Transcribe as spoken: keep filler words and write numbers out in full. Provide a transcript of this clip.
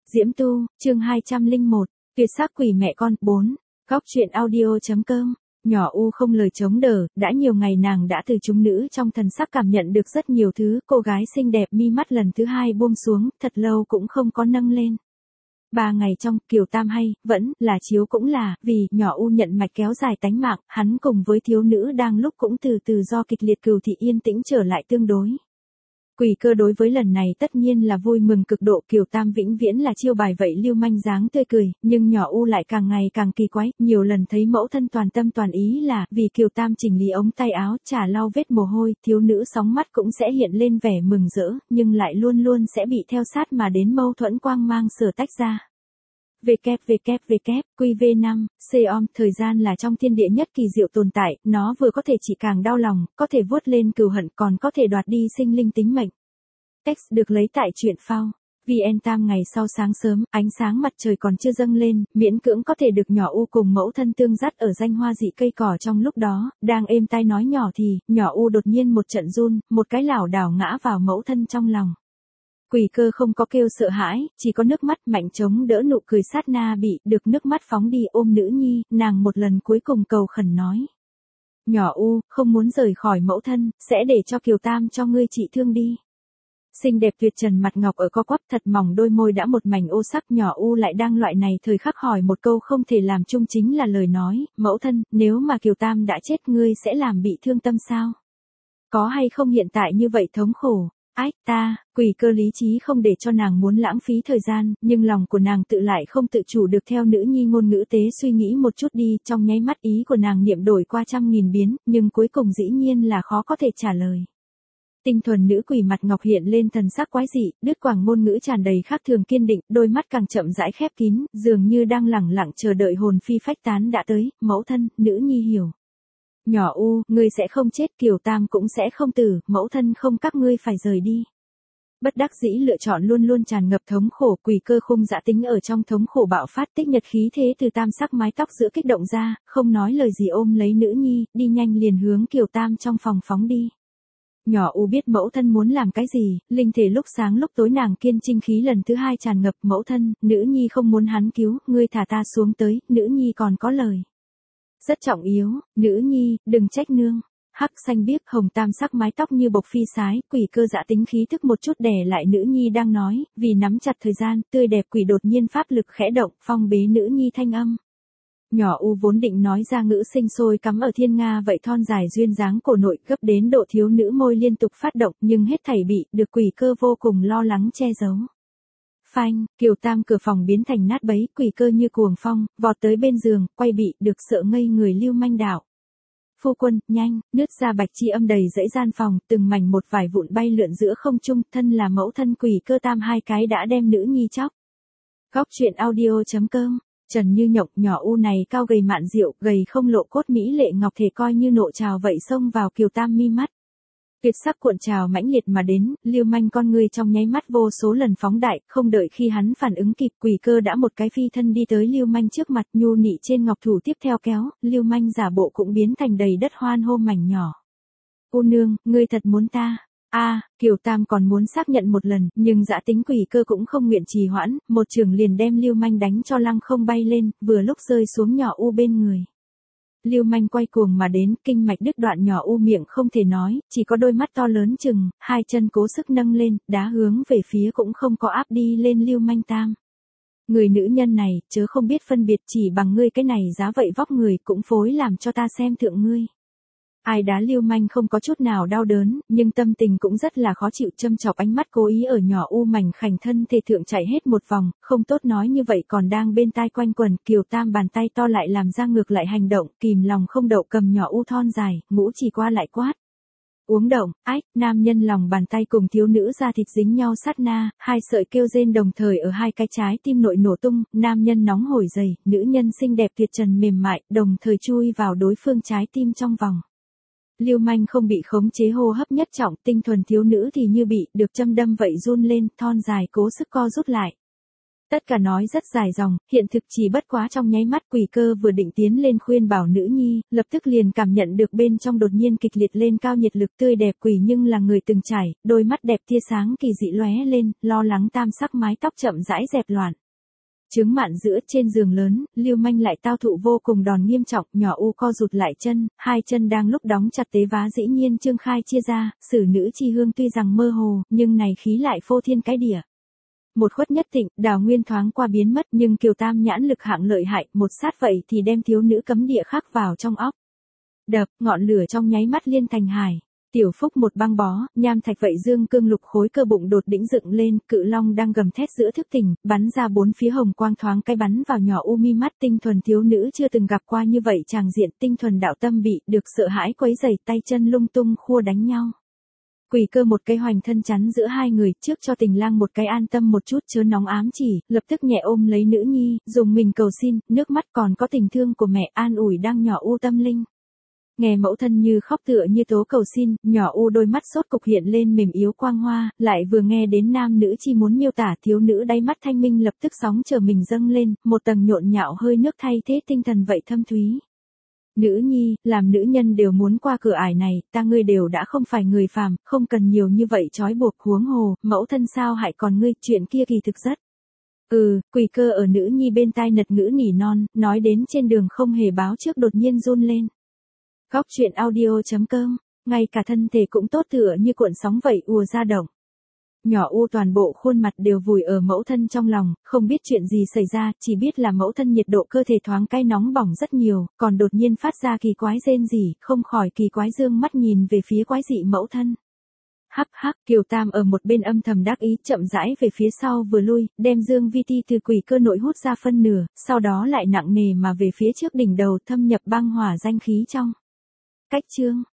Diễm Tu, chương hai trăm lẻ một, tuyệt sắc quỷ mẹ con, bốn, góc truyện audio.com, nhỏ U không lời chống đỡ, đã nhiều ngày nàng đã từ chúng nữ trong thần sắc cảm nhận được rất nhiều thứ, cô gái xinh đẹp mi mắt lần thứ hai buông xuống, thật lâu cũng không có nâng lên. Ba ngày trong, Kiều Tam hay, vẫn, là chiếu cũng là, vì, nhỏ U nhận mạch kéo dài tánh mạng, hắn cùng với thiếu nữ đang lúc cũng từ từ do kịch liệt cừu thị yên tĩnh trở lại tương đối. Quỷ Cơ đối với lần này tất nhiên là vui mừng cực độ, Kiều Tam vĩnh viễn là chiêu bài vậy lưu manh dáng tươi cười, nhưng nhỏ U lại càng ngày càng kỳ quái, nhiều lần thấy mẫu thân toàn tâm toàn ý là, vì Kiều Tam chỉnh lý ống tay áo, chả lau vết mồ hôi, thiếu nữ sóng mắt cũng sẽ hiện lên vẻ mừng rỡ, nhưng lại luôn luôn sẽ bị theo sát mà đến mâu thuẫn quang mang sở tách ra. vê kép vê kép vê kép, quy vê năm, C-om, thời gian là trong thiên địa nhất kỳ diệu tồn tại, nó vừa có thể chỉ càng đau lòng, có thể vuốt lên cừu hận, còn có thể đoạt đi sinh linh tính mệnh. Text được lấy tại truyện phao. vê en Tam ngày sau sáng sớm, ánh sáng mặt trời còn chưa dâng lên, miễn cưỡng có thể được nhỏ U cùng mẫu thân tương dắt ở danh hoa dị cây cỏ trong lúc đó, đang êm tai nói nhỏ thì, nhỏ U đột nhiên một trận run, một cái lảo đảo ngã vào mẫu thân trong lòng. Quỷ Cơ không có kêu sợ hãi, chỉ có nước mắt mạnh chống đỡ nụ cười sát na bị, được nước mắt phóng đi ôm nữ nhi, nàng một lần cuối cùng cầu khẩn nói. Nhỏ U, không muốn rời khỏi mẫu thân, sẽ để cho Kiều Tam cho ngươi trị thương đi. Xinh đẹp tuyệt trần mặt ngọc ở co quắp thật mỏng đôi môi đã một mảnh ô sắc, nhỏ U lại đang loại này thời khắc hỏi một câu không thể làm chung chính là lời nói, mẫu thân, nếu mà Kiều Tam đã chết ngươi sẽ làm bị thương tâm sao? Có hay không hiện tại như vậy thống khổ? Ách ta, Quỷ Cơ lý trí không để cho nàng muốn lãng phí thời gian, nhưng lòng của nàng tự lại không tự chủ được theo nữ nhi ngôn ngữ tế suy nghĩ một chút đi, trong nháy mắt ý của nàng niệm đổi qua trăm nghìn biến, nhưng cuối cùng dĩ nhiên là khó có thể trả lời. Tinh thuần nữ quỷ mặt ngọc hiện lên thần sắc quái dị, đứt quãng ngôn ngữ tràn đầy khác thường kiên định, đôi mắt càng chậm rãi khép kín, dường như đang lẳng lặng chờ đợi hồn phi phách tán đã tới, mẫu thân, nữ nhi hiểu. Nhỏ U, ngươi sẽ không chết, Kiều Tam cũng sẽ không tử, mẫu thân không các ngươi phải rời đi. Bất đắc dĩ lựa chọn luôn luôn tràn ngập thống khổ, Quỷ Cơ khung dạ tính ở trong thống khổ bạo phát tích nhật khí thế từ tam sắc mái tóc giữa kích động ra, không nói lời gì ôm lấy nữ nhi, đi nhanh liền hướng Kiều Tam trong phòng phóng đi. Nhỏ U biết mẫu thân muốn làm cái gì, linh thể lúc sáng lúc tối nàng kiên trinh khí lần thứ hai tràn ngập, mẫu thân, nữ nhi không muốn hắn cứu, ngươi thả ta xuống tới, nữ nhi còn có lời. Rất trọng yếu, nữ nhi, đừng trách nương. Hắc xanh biếc hồng tam sắc mái tóc như bộc phi sái, Quỷ Cơ dạ tính khí thức một chút đè lại nữ nhi đang nói, vì nắm chặt thời gian, tươi đẹp quỷ đột nhiên pháp lực khẽ động, phong bế nữ nhi thanh âm. Nhỏ U vốn định nói ra ngữ sinh sôi cắm ở thiên nga vậy thon dài duyên dáng cổ nội gấp đến độ thiếu nữ môi liên tục phát động, nhưng hết thảy bị, được Quỷ Cơ vô cùng lo lắng che giấu. Phanh, Kiều Tam cửa phòng biến thành nát bấy, Quỷ Cơ như cuồng phong, vọt tới bên giường, quay bị, được sợ ngây người lưu manh đạo. Phu quân, nhanh, nứt ra bạch chi âm đầy dãy gian phòng, từng mảnh một vải vụn bay lượn giữa không trung, thân là mẫu thân Quỷ Cơ Tam hai cái đã đem nữ nhi chóc. Góc truyện audio.com, Trần Như Nhộng, nhỏ U này cao gầy mạn diệu, gầy không lộ cốt mỹ lệ ngọc thể coi như nộ trào vậy xông vào Kiều Tam mi mắt. Tuyệt sắc cuộn trào mãnh liệt mà đến, lưu manh con người trong nháy mắt vô số lần phóng đại, không đợi khi hắn phản ứng kịp, Quỷ Cơ đã một cái phi thân đi tới lưu manh trước mặt, nhu nị trên ngọc thủ tiếp theo kéo, lưu manh giả bộ cũng biến thành đầy đất hoan hô mảnh nhỏ. U nương, ngươi thật muốn ta? A, à, Kiều Tam còn muốn xác nhận một lần, nhưng dã tính Quỷ Cơ cũng không nguyện trì hoãn, một trường liền đem lưu manh đánh cho lăng không bay lên, vừa lúc rơi xuống nhỏ U bên người. Lưu manh quay cuồng mà đến, kinh mạch đứt đoạn, nhỏ U miệng không thể nói, chỉ có đôi mắt to lớn chừng, hai chân cố sức nâng lên, đá hướng về phía cũng không có áp đi lên lưu manh Tam. Người nữ nhân này, chớ không biết phân biệt, chỉ bằng ngươi cái này giá vậy vóc người cũng phối làm cho ta xem thượng ngươi. Ai đá lưu manh không có chút nào đau đớn, nhưng tâm tình cũng rất là khó chịu, châm chọc ánh mắt cố ý ở nhỏ U mảnh khảnh thân thể thượng chạy hết một vòng, không tốt nói như vậy còn đang bên tai quanh quần, Kiều Tam bàn tay to lại làm ra ngược lại hành động, kìm lòng không đậu cầm nhỏ U thon dài, ngũ chỉ qua lại quát. Uống động, ách, nam nhân lòng bàn tay cùng thiếu nữ da thịt dính nhau sát na, hai sợi kêu rên đồng thời ở hai cái trái tim nội nổ tung, nam nhân nóng hổi dày, nữ nhân xinh đẹp tuyệt trần mềm mại, đồng thời chui vào đối phương trái tim trong vòng. Lưu manh không bị khống chế hô hấp nhất trọng, tinh thuần thiếu nữ thì như bị được châm đâm vậy run lên, thon dài cố sức co rút lại. Tất cả nói rất dài dòng, hiện thực chỉ bất quá trong nháy mắt. Quỷ Cơ vừa định tiến lên khuyên bảo nữ nhi, lập tức liền cảm nhận được bên trong đột nhiên kịch liệt lên cao nhiệt lực. Tươi đẹp quỷ nhưng là người từng trải, đôi mắt đẹp tia sáng kỳ dị lóe lên, lo lắng tam sắc mái tóc chậm rãi dẹp loạn. Chướng mạn giữa trên giường lớn, Lưu Manh lại tao thụ vô cùng đòn nghiêm trọng. Nhỏ U co rụt lại chân, hai chân đang lúc đóng chặt tế vá dĩ nhiên trương khai chia ra. Sử nữ chi hương tuy rằng mơ hồ, nhưng này khí lại phô thiên cái địa. Một khuất nhất thịnh, Đào Nguyên thoáng qua biến mất, nhưng Kiều Tam nhãn lực hạng lợi hại, một sát vậy thì đem thiếu nữ cấm địa khắc vào trong óc. Đập, ngọn lửa trong nháy mắt liên thành hải. Tiểu Phúc một băng bó, nham thạch vậy dương cương lục khối cơ bụng đột đĩnh dựng lên, cự long đang gầm thét giữa thức tỉnh, bắn ra bốn phía hồng quang thoáng cái bắn vào nhỏ U mi mắt. Tinh thuần thiếu nữ chưa từng gặp qua như vậy tràng diện, tinh thuần đạo tâm bị được sợ hãi quấy rầy, tay chân lung tung khua đánh nhau. Quỷ Cơ một cái hoành thân chắn giữa hai người, trước cho Tình Lang một cái an tâm một chút chớ nóng ám chỉ, lập tức nhẹ ôm lấy nữ nhi, dùng mình cầu xin, nước mắt còn có tình thương của mẹ an ủi đang nhỏ U tâm linh. Nghe mẫu thân như khóc tựa như tố cầu xin, nhỏ U đôi mắt sốt cục hiện lên mềm yếu quang hoa, lại vừa nghe đến nam nữ chi muốn miêu tả, thiếu nữ đáy mắt thanh minh lập tức sóng chờ mình dâng lên, một tầng nhộn nhạo hơi nước thay thế tinh thần vậy thâm thúy. Nữ nhi, làm nữ nhân đều muốn qua cửa ải này, ta ngươi đều đã không phải người phàm, không cần nhiều như vậy trói buộc. Huống hồ, mẫu thân sao hại còn ngươi, chuyện kia kỳ thực rất. Ừ, Quỷ Cơ ở nữ nhi bên tai nật ngữ nỉ non, nói đến trên đường không hề báo trước đột nhiên run lên. Góc truyện audio chấm com, ngay cả thân thể cũng tốt tựa như cuộn sóng vậy ùa ra động. Nhỏ U toàn bộ khuôn mặt đều vùi ở mẫu thân trong lòng, không biết chuyện gì xảy ra, chỉ biết là mẫu thân nhiệt độ cơ thể thoáng cái nóng bỏng rất nhiều, còn đột nhiên phát ra kỳ quái rên rỉ, không khỏi kỳ quái dương mắt nhìn về phía quái dị mẫu thân. Hắc hắc, Kiều Tam ở một bên âm thầm đắc ý, chậm rãi về phía sau vừa lui, đem Dương Vi Ti từ Quỷ Cơ nội hút ra phân nửa, sau đó lại nặng nề mà về phía trước đỉnh đầu thâm nhập băng hỏa danh khí trong. Cách chương